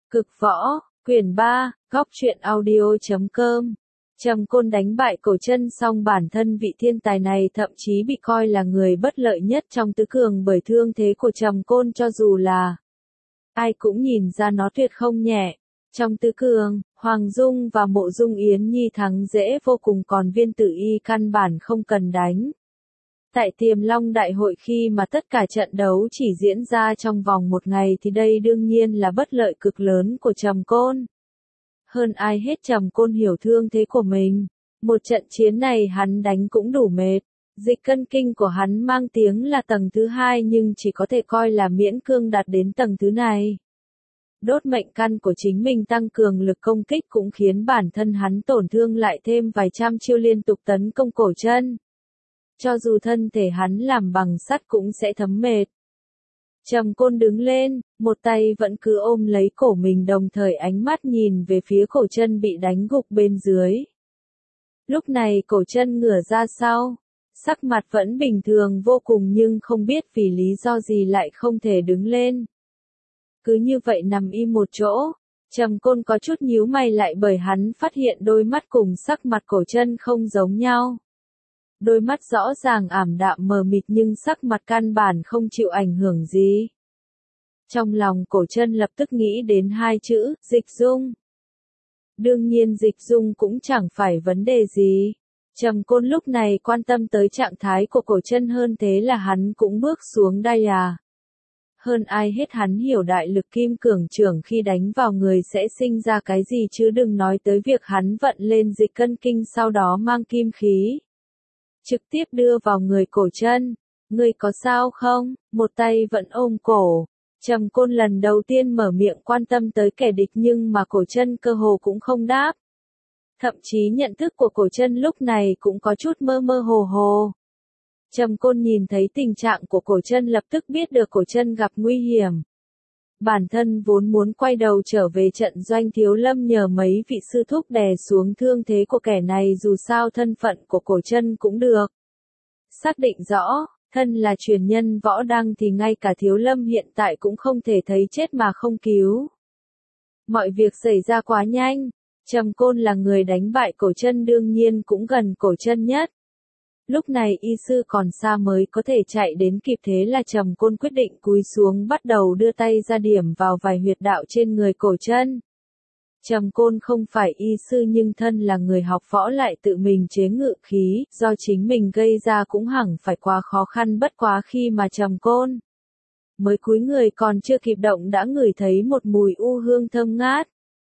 Cực võ, quyển 3, góc truyện audio.com. Trầm Côn đánh bại Cổ Chân, song bản thân vị thiên tài này thậm chí bị coi là người bất lợi nhất trong tứ cường bởi thương thế của Trầm Côn, cho dù là ai cũng nhìn ra nó tuyệt không nhẹ. Trong tứ cường, Hoàng Dung và Mộ Dung Yến Nhi thắng dễ vô cùng, còn Viên Tử Y căn bản không cần đánh. Tại Tiềm Long Đại hội khi mà tất cả trận đấu chỉ diễn ra trong vòng một ngày thì đây đương nhiên là bất lợi cực lớn của Trầm Côn. Hơn ai hết Trầm Côn hiểu thương thế của mình. Một trận chiến này hắn đánh cũng đủ mệt. Dịch cân kinh của hắn mang tiếng là tầng thứ 2 nhưng chỉ có thể coi là miễn cương đạt đến tầng thứ này. Đốt mệnh căn của chính mình tăng cường lực công kích cũng khiến bản thân hắn tổn thương lại thêm vài trăm chiêu liên tục tấn công Cổ Chân. Cho dù thân thể hắn làm bằng sắt cũng sẽ thấm mệt. Trầm Côn đứng lên, một tay vẫn cứ ôm lấy cổ mình, đồng thời ánh mắt nhìn về phía Cổ Chân bị đánh gục bên dưới. Lúc này Cổ Chân ngửa ra sau, sắc mặt vẫn bình thường vô cùng nhưng không biết vì lý do gì lại không thể đứng lên. Cứ như vậy nằm im một chỗ, Trầm Côn có chút nhíu mày lại bởi hắn phát hiện đôi mắt cùng sắc mặt Cổ Chân không giống nhau. Đôi mắt rõ ràng ảm đạm mờ mịt nhưng sắc mặt căn bản không chịu ảnh hưởng gì. Trong lòng Cổ Chân lập tức nghĩ đến hai chữ, Dịch Dung. Đương nhiên Dịch Dung cũng chẳng phải vấn đề gì. Trầm Côn lúc này quan tâm tới trạng thái của Cổ Chân hơn, thế là hắn cũng bước xuống đây à. Hơn ai hết hắn hiểu đại lực kim cường trưởng khi đánh vào người sẽ sinh ra cái gì, chứ đừng nói tới việc hắn vận lên dịch cân kinh sau đó mang kim khí trực tiếp đưa vào người Cổ Chân. Ngươi có sao không? Một tay vẫn ôm cổ. Trầm Côn lần đầu tiên mở miệng quan tâm tới kẻ địch nhưng mà Cổ Chân cơ hồ cũng không đáp. Thậm chí nhận thức của Cổ Chân lúc này cũng có chút mơ mơ hồ hồ. Trầm Côn nhìn thấy tình trạng của Cổ Chân lập tức biết được Cổ Chân gặp nguy hiểm. Bản thân vốn muốn quay đầu trở về trận doanh Thiếu Lâm nhờ mấy vị sư thúc đè xuống thương thế của kẻ này, dù sao thân phận của Cổ Chân cũng được xác định rõ, thân là truyền nhân võ đăng thì ngay cả Thiếu Lâm hiện tại cũng không thể thấy chết mà không cứu. Mọi việc xảy ra quá nhanh, Trầm Côn là người đánh bại Cổ Chân đương nhiên cũng gần Cổ Chân nhất. Lúc này y sư còn xa mới có thể chạy đến kịp, thế là Trầm Côn quyết định cúi xuống bắt đầu đưa tay ra điểm vào vài huyệt đạo trên người Cổ Chân. Trầm Côn không phải y sư nhưng thân là người học võ lại tự mình chế ngự khí, do chính mình gây ra cũng hẳn phải quá khó khăn, bất quá khi mà Trầm Côn mới cúi người còn chưa kịp động đã ngửi thấy một mùi u hương thơm ngát.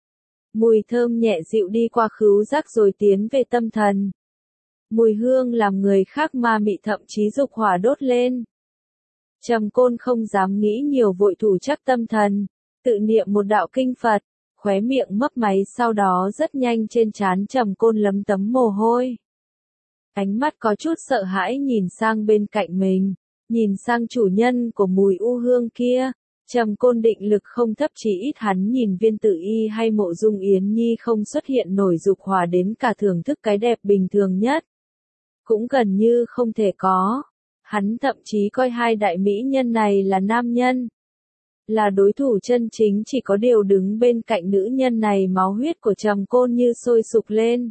Mùi thơm nhẹ dịu đi qua khứu giác rồi tiến về tâm thần. Mùi hương làm người khác ma mị, thậm chí dục hỏa đốt lên. Trầm Côn không dám nghĩ nhiều, vội thủ chắc tâm thần, tự niệm một đạo kinh Phật, khóe miệng mấp máy, sau đó rất nhanh trên trán Trầm Côn lấm tấm mồ hôi. Ánh mắt có chút sợ hãi nhìn sang bên cạnh mình, nhìn sang chủ nhân của mùi u hương kia. Trầm Côn định lực không thấp, chỉ ít hắn nhìn Viên Tử Y hay Mộ Dung Yến Nhi không xuất hiện nổi dục hỏa đến cả thưởng thức cái đẹp bình thường nhất cũng gần như không thể có. Hắn thậm chí coi hai đại mỹ nhân này là nam nhân, là đối thủ chân chính, chỉ có điều đứng bên cạnh nữ nhân này máu huyết của Trầm Côn như sôi sục lên.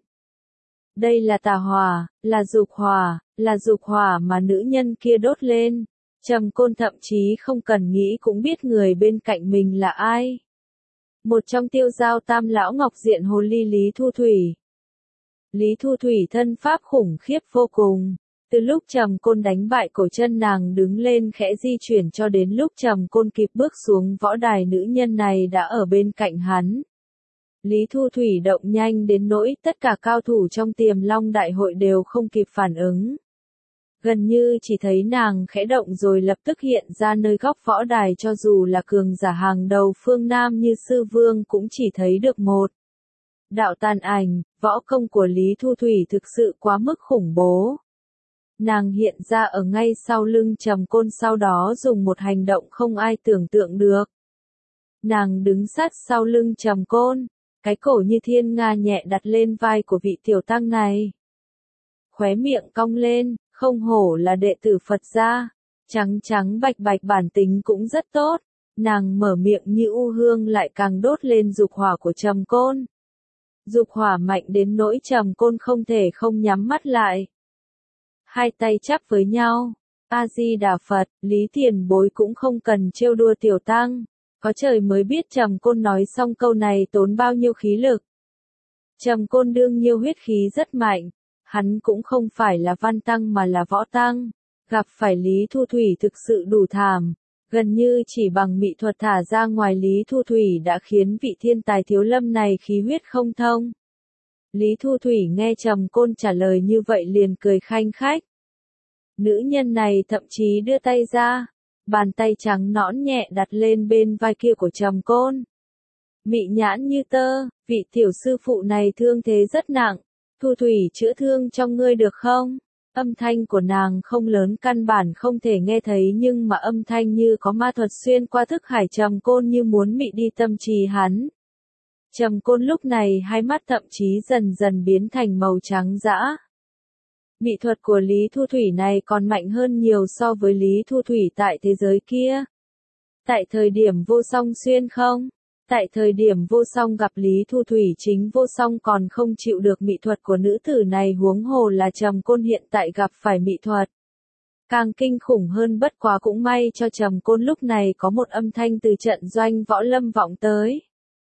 Đây là tà hỏa, là dục hỏa mà nữ nhân kia đốt lên. Trầm Côn thậm chí không cần nghĩ cũng biết người bên cạnh mình là ai. Một trong Tiêu Giao Tam lão Ngọc Diện Hồ Ly Lý Thu Thủy. Lý Thu Thủy thân pháp khủng khiếp vô cùng. Từ lúc Trầm Côn đánh bại Cổ Chân, nàng đứng lên khẽ di chuyển cho đến lúc Trầm Côn kịp bước xuống võ đài, nữ nhân này đã ở bên cạnh hắn. Lý Thu Thủy động nhanh đến nỗi tất cả cao thủ trong Tiềm Long Đại hội đều không kịp phản ứng. Gần như chỉ thấy nàng khẽ động rồi lập tức hiện ra nơi góc võ đài, cho dù là cường giả hàng đầu phương Nam như Sư Vương cũng chỉ thấy được một đạo tàn ảnh. Võ công của Lý Thu Thủy thực sự quá mức khủng bố. Nàng hiện ra ở ngay sau lưng Trầm Côn, sau đó dùng một hành động không ai tưởng tượng được. Nàng đứng sát sau lưng Trầm Côn, cái cổ như thiên nga nhẹ đặt lên vai của vị tiểu tăng này. Khóe miệng cong lên, không hổ là đệ tử Phật gia, trắng trắng bạch bạch, bản tính cũng rất tốt. nàng mở miệng như u hương lại càng đốt lên dục hỏa của Trầm Côn. Dục hỏa mạnh đến nỗi Trầm Côn không thể không nhắm mắt lại. Hai tay chắp với nhau. A-di-đà Phật, Lý Tiền Bối cũng không cần trêu đùa tiểu tăng. Có trời mới biết Trầm Côn nói xong câu này tốn bao nhiêu khí lực. Trầm Côn đương nhiêu huyết khí rất mạnh. Hắn cũng không phải là văn tăng mà là võ tăng. Gặp phải Lý Thu Thủy thực sự đủ thảm. Gần như chỉ bằng mị thuật thả ra ngoài Lý Thu Thủy đã khiến vị thiên tài thiếu lâm này khí huyết không thông. Lý Thu Thủy nghe Trầm Côn trả lời như vậy liền cười khanh khách. Nữ nhân này thậm chí đưa tay ra, bàn tay trắng nõn nhẹ đặt lên bên vai kia của Trầm Côn. Mị nhãn như tơ, vị tiểu sư phụ này thương thế rất nặng, Thu Thủy chữa thương cho ngươi được không? Âm thanh của nàng không lớn căn bản không thể nghe thấy nhưng mà âm thanh như có ma thuật xuyên qua thức hải Trầm Côn như muốn mị đi tâm trí hắn. Trầm Côn lúc này hai mắt thậm chí dần dần biến thành màu trắng dã. Mị thuật của Lý Thu Thủy này còn mạnh hơn nhiều so với Lý Thu Thủy tại thế giới kia. Tại thời điểm Vô Song xuyên không? Tại thời điểm Vô Song gặp Lý Thu Thủy chính Vô Song còn không chịu được mị thuật của nữ tử này huống hồ là Trầm Côn hiện tại gặp phải mị thuật. Càng kinh khủng hơn bất quá cũng may cho Trầm Côn lúc này có một âm thanh từ trận doanh võ lâm vọng tới.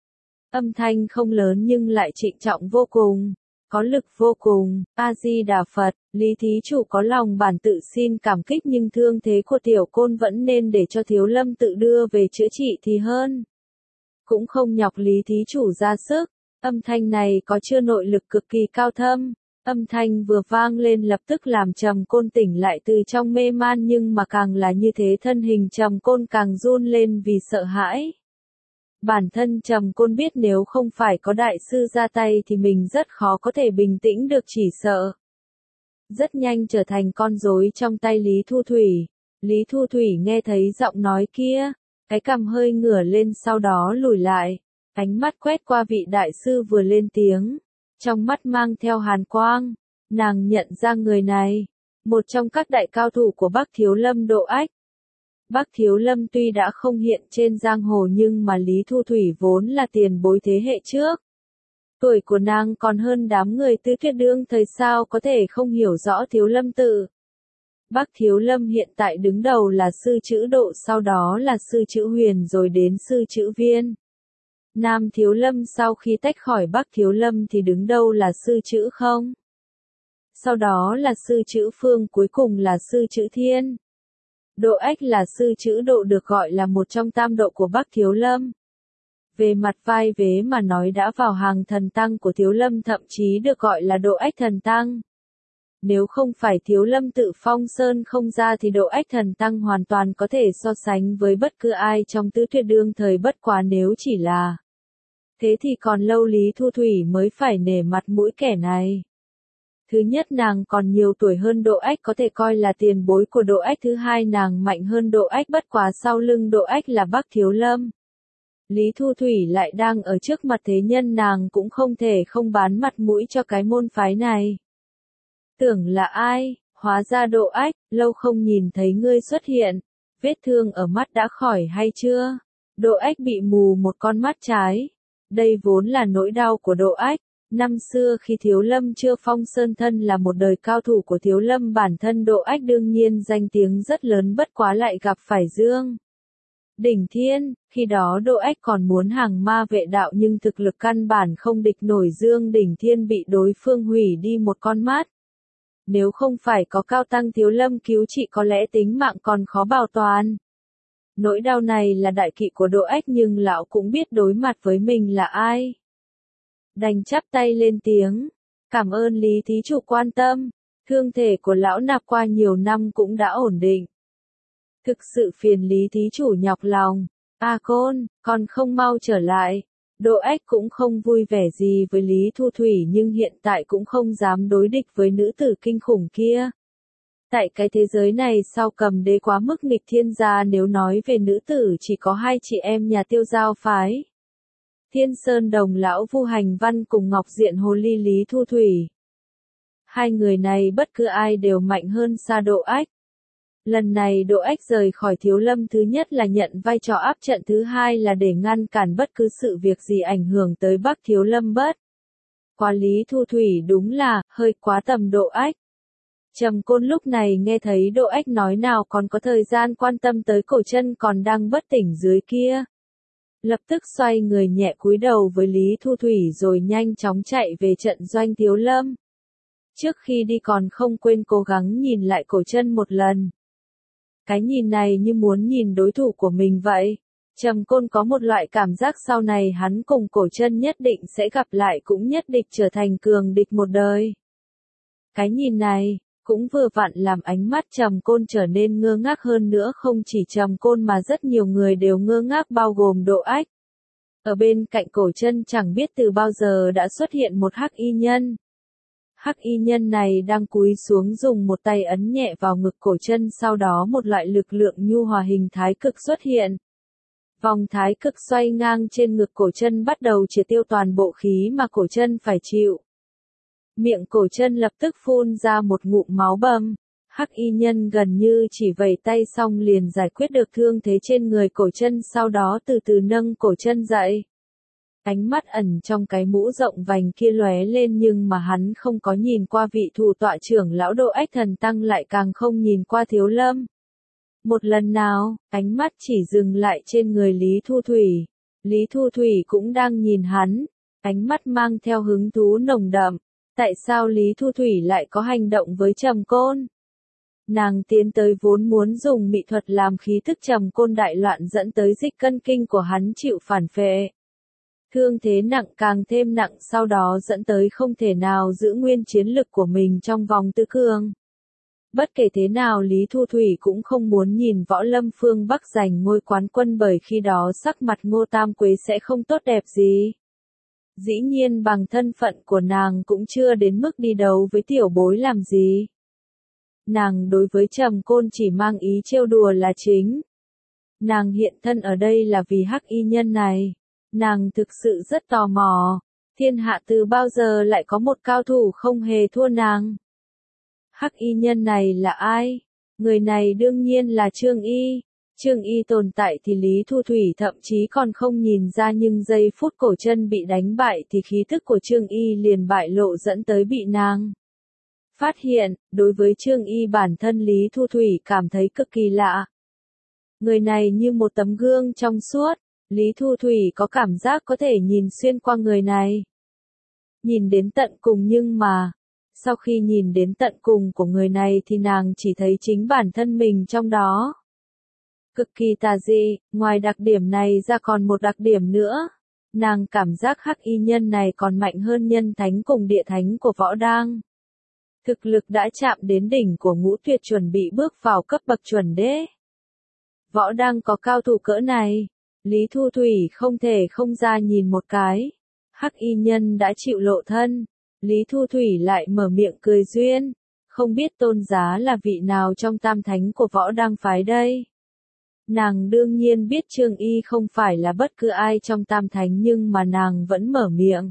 Âm thanh không lớn nhưng lại trịnh trọng vô cùng. Có lực vô cùng, A-di-đà Phật, Lý thí chủ có lòng bản tự xin cảm kích nhưng thương thế của tiểu Côn vẫn nên để cho thiếu lâm tự đưa về chữa trị thì hơn. Cũng không nhọc Lý thí chủ ra sức, âm thanh này có chưa nội lực cực kỳ cao thâm. Âm thanh vừa vang lên lập tức làm Trầm Côn tỉnh lại từ trong mê man nhưng mà càng là như thế thân hình Trầm Côn càng run lên vì sợ hãi. Bản thân Trầm Côn biết nếu không phải có đại sư ra tay thì mình rất khó có thể bình tĩnh được chỉ sợ. Rất nhanh trở thành con rối trong tay Lý Thu Thủy. Lý Thu Thủy nghe thấy giọng nói kia, cái cằm hơi ngửa lên sau đó lùi lại, ánh mắt quét qua vị đại sư vừa lên tiếng, trong mắt mang theo hàn quang, nàng nhận ra người này, một trong các đại cao thủ của Bắc Thiếu Lâm Độ Ách. Bắc Thiếu Lâm tuy đã không hiện trên giang hồ nhưng mà Lý Thu Thủy vốn là tiền bối thế hệ trước. Tuổi của nàng còn hơn đám người tứ tuyệt đương thời sao có thể không hiểu rõ Thiếu Lâm tự. Bắc Thiếu Lâm hiện tại đứng đầu là sư chữ Độ, sau đó là sư chữ Huyền rồi đến sư chữ Viên. Nam Thiếu Lâm sau khi tách khỏi Bắc Thiếu Lâm thì đứng đầu là sư chữ Không. Sau đó là sư chữ Phương, cuối cùng là sư chữ Thiên. Độ Ách là sư chữ Độ được gọi là một trong tam độ của Bắc Thiếu Lâm. Về mặt vai vế mà nói đã vào hàng thần tăng của Thiếu Lâm, thậm chí được gọi là Độ Ách thần tăng. Nếu không phải Thiếu Lâm tự phong sơn không ra thì Độ Ách thần tăng hoàn toàn có thể so sánh với bất cứ ai trong tứ tuyệt đương thời, bất quá nếu chỉ là thế thì còn lâu Lý Thu Thủy mới phải nể mặt mũi kẻ này. Thứ nhất, nàng còn nhiều tuổi hơn Độ Ách, có thể coi là tiền bối của Độ Ách. Thứ hai, nàng mạnh hơn Độ Ách, bất quá sau lưng Độ Ách là Bắc Thiếu Lâm. Lý Thu Thủy lại đang ở trước mặt thế nhân, nàng cũng không thể không bán mặt mũi cho cái môn phái này. Tưởng là ai, hóa ra Độ Ách, lâu không nhìn thấy ngươi xuất hiện, vết thương ở mắt đã khỏi hay chưa? Độ Ách bị mù một con mắt trái. Đây vốn là nỗi đau của Độ Ách. Năm xưa khi Thiếu Lâm chưa phong sơn, thân là một đời cao thủ của Thiếu Lâm, bản thân Độ Ách đương nhiên danh tiếng rất lớn, bất quá lại gặp phải Dương Đỉnh Thiên. Khi đó Độ Ách còn muốn hàng ma vệ đạo nhưng thực lực căn bản không địch nổi Dương Đỉnh Thiên, bị đối phương hủy đi một con mắt. Nếu không phải có cao tăng Thiếu Lâm cứu trị có lẽ tính mạng còn khó bảo toàn. Nỗi đau này là đại kỵ của Độ Ách nhưng lão cũng biết đối mặt với mình là ai. Đành chắp tay lên tiếng, cảm ơn Lý thí chủ quan tâm, thương thể của lão nạp qua nhiều năm cũng đã ổn định. Thực sự phiền Lý thí chủ nhọc lòng, Côn, còn không mau trở lại. Độ Ách cũng không vui vẻ gì với Lý Thu Thủy nhưng hiện tại cũng không dám đối địch với nữ tử kinh khủng kia. Tại cái thế giới này sau Cầm Đế quá mức nghịch thiên gia, nếu nói về nữ tử chỉ có hai chị em nhà Tiêu Giao phái. Thiên Sơn Đồng lão Vu Hành Văn cùng Ngọc Diện Hồ Ly Lý Thu Thủy. Hai người này bất cứ ai đều mạnh hơn xa Độ Ách. Lần này Đỗ Ách rời khỏi Thiếu Lâm thứ nhất là nhận vai trò áp trận, thứ hai là để ngăn cản bất cứ sự việc gì ảnh hưởng tới Bắc Thiếu Lâm bất. Quá Lý Thu Thủy đúng là, hơi quá tầm Đỗ Ách. Trầm Côn lúc này nghe thấy Đỗ Ách nói nào còn có thời gian quan tâm tới Cổ Chân còn đang bất tỉnh dưới kia. Lập tức xoay người nhẹ cúi đầu với Lý Thu Thủy rồi nhanh chóng chạy về trận doanh Thiếu Lâm. Trước khi đi còn không quên cố gắng nhìn lại Cổ Chân một lần. Cái nhìn này như muốn nhìn đối thủ của mình vậy. Trầm Côn có một loại cảm giác sau này hắn cùng Cổ Chân nhất định sẽ gặp lại, cũng nhất định trở thành cường địch một đời. Cái nhìn này cũng vừa vặn làm ánh mắt Trầm Côn trở nên ngơ ngác hơn nữa, không chỉ Trầm Côn mà rất nhiều người đều ngơ ngác bao gồm Đỗ Ách. Ở bên cạnh Cổ Chân chẳng biết từ bao giờ đã xuất hiện một hắc y nhân. Hắc y nhân này đang cúi xuống dùng một tay ấn nhẹ vào ngực Cổ Chân, sau đó một loại lực lượng nhu hòa hình thái cực xuất hiện. Vòng thái cực xoay ngang trên ngực Cổ Chân bắt đầu triệt tiêu toàn bộ khí mà Cổ Chân phải chịu. Miệng Cổ Chân lập tức phun ra một ngụm máu bầm. Hắc y nhân gần như chỉ vẩy tay xong liền giải quyết được thương thế trên người Cổ Chân, sau đó từ từ nâng Cổ Chân dậy. Ánh mắt ẩn trong cái mũ rộng vành kia lóe lên, nhưng mà hắn không có nhìn qua vị thủ tọa trưởng lão Đỗ Ách Thần Tăng, lại càng không nhìn qua Thiếu Lâm. Một lần nào, ánh mắt chỉ dừng lại trên người Lý Thu Thủy. Lý Thu Thủy cũng đang nhìn hắn, ánh mắt mang theo hứng thú nồng đậm. Tại sao Lý Thu Thủy lại có hành động với Trầm Côn? Nàng tiến tới vốn muốn dùng mỹ thuật làm khí thức Trầm Côn đại loạn, dẫn tới dịch cân kinh của hắn chịu phản phệ. Thương thế nặng càng thêm nặng, sau đó dẫn tới không thể nào giữ nguyên chiến lực của mình trong vòng tứ cường. Bất kể thế nào Lý Thu Thủy cũng không muốn nhìn Võ Lâm phương Bắc giành ngôi quán quân, bởi khi đó sắc mặt Ngô Tam Quế sẽ không tốt đẹp gì. Dĩ nhiên bằng thân phận của nàng cũng chưa đến mức đi đấu với tiểu bối làm gì. Nàng đối với Trầm Côn chỉ mang ý trêu đùa là chính. Nàng hiện thân ở đây là vì hắc y nhân này. Nàng thực sự rất tò mò. Thiên hạ từ bao giờ lại có một cao thủ không hề thua nàng? Hắc y nhân này là ai? Người này đương nhiên là Trương Y. Trương Y tồn tại thì Lý Thu Thủy thậm chí còn không nhìn ra, nhưng giây phút Cổ Chân bị đánh bại thì khí thức của Trương Y liền bại lộ, dẫn tới bị nàng phát hiện. Đối với Trương Y bản thân Lý Thu Thủy cảm thấy cực kỳ lạ. Người này như một tấm gương trong suốt. Lý Thu Thủy có cảm giác có thể nhìn xuyên qua người này. Nhìn đến tận cùng, nhưng mà sau khi nhìn đến tận cùng của người này thì nàng chỉ thấy chính bản thân mình trong đó. Cực kỳ tà dị, ngoài đặc điểm này ra còn một đặc điểm nữa. Nàng cảm giác hắc y nhân này còn mạnh hơn nhân thánh cùng địa thánh của Võ Đang. Thực lực đã chạm đến đỉnh của ngũ tuyệt, chuẩn bị bước vào cấp bậc chuẩn đế. Võ Đang có cao thủ cỡ này, Lý Thu Thủy không thể không ra nhìn một cái. Hắc y nhân đã chịu lộ thân, Lý Thu Thủy lại mở miệng cười duyên. Không biết tôn giá là vị nào trong tam thánh của Võ Đang phái đây? Nàng đương nhiên biết Trương Y không phải là bất cứ ai trong tam thánh, nhưng mà nàng vẫn mở miệng.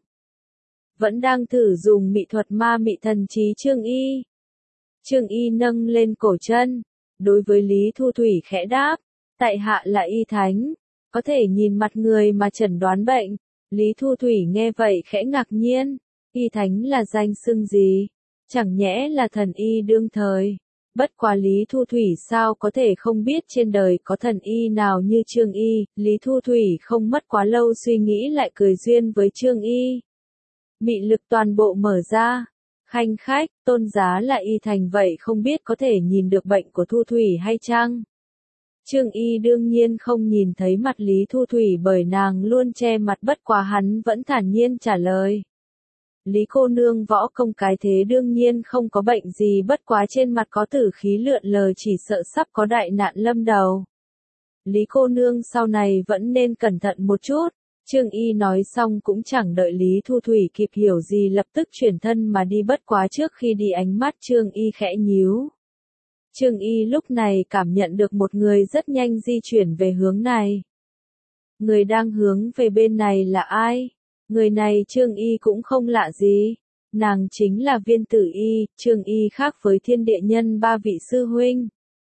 Vẫn đang thử dùng mỹ thuật ma mị thần trí Trương Y. Trương Y nâng lên Cổ Chân, đối với Lý Thu Thủy khẽ đáp, tại hạ là y thánh, có thể nhìn mặt người mà chẩn đoán bệnh. Lý Thu Thủy nghe vậy khẽ ngạc nhiên, y thánh là danh xưng gì? Chẳng nhẽ là thần y đương thời? Bất quá Lý Thu Thủy sao có thể không biết trên đời có thần y nào như Trương Y. Lý Thu Thủy không mất quá lâu suy nghĩ lại cười duyên với Trương Y. Mị lực toàn bộ mở ra. Khanh khách, tôn giá là y thành vậy, không biết có thể nhìn được bệnh của Thu Thủy hay chăng? Trương Y đương nhiên không nhìn thấy mặt Lý Thu Thủy bởi nàng luôn che mặt, bất quá hắn vẫn thản nhiên trả lời. Lý cô nương võ công cái thế đương nhiên không có bệnh gì, bất quá trên mặt có tử khí lượn lờ, chỉ sợ sắp có đại nạn lâm đầu. Lý cô nương sau này vẫn nên cẩn thận một chút. Trương Y nói xong cũng chẳng đợi Lý Thu Thủy kịp hiểu gì, lập tức chuyển thân mà đi, bất quá trước khi đi ánh mắt Trương Y khẽ nhíu. Trương Y lúc này cảm nhận được một người rất nhanh di chuyển về hướng này. Người đang hướng về bên này là ai? Người này Trương Y cũng không lạ gì. Nàng chính là Viên Tử Y. Trương Y khác với Thiên Địa Nhân ba vị sư huynh.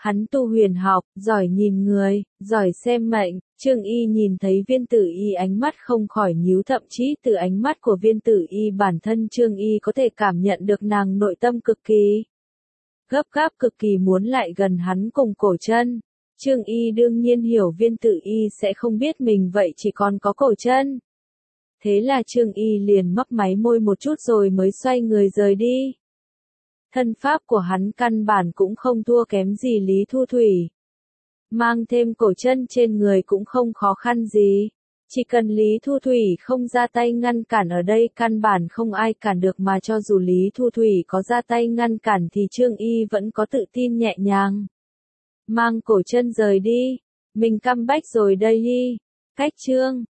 Hắn tu huyền học, giỏi nhìn người, giỏi xem mệnh, Trương Y nhìn thấy Viên Tử Y ánh mắt không khỏi nhíu, thậm chí từ ánh mắt của Viên Tử Y bản thân Trương Y có thể cảm nhận được nàng nội tâm cực kỳ gấp gáp, cực kỳ muốn lại gần hắn cùng Cổ Chân. Trương Y đương nhiên hiểu Viên Tử Y sẽ không biết mình vậy chỉ còn có Cổ Chân. Thế là Trương Y liền mấp máy môi một chút rồi mới xoay người rời đi. Thân pháp của hắn căn bản cũng không thua kém gì Lý Thu Thủy. Mang thêm Cổ Chân trên người cũng không khó khăn gì. Chỉ cần Lý Thu Thủy không ra tay ngăn cản, ở đây căn bản không ai cản được, mà cho dù Lý Thu Thủy có ra tay ngăn cản thì Trương Y vẫn có tự tin nhẹ nhàng. Mang Cổ Chân rời đi. Mình căm bách rồi đây đi. Cách chương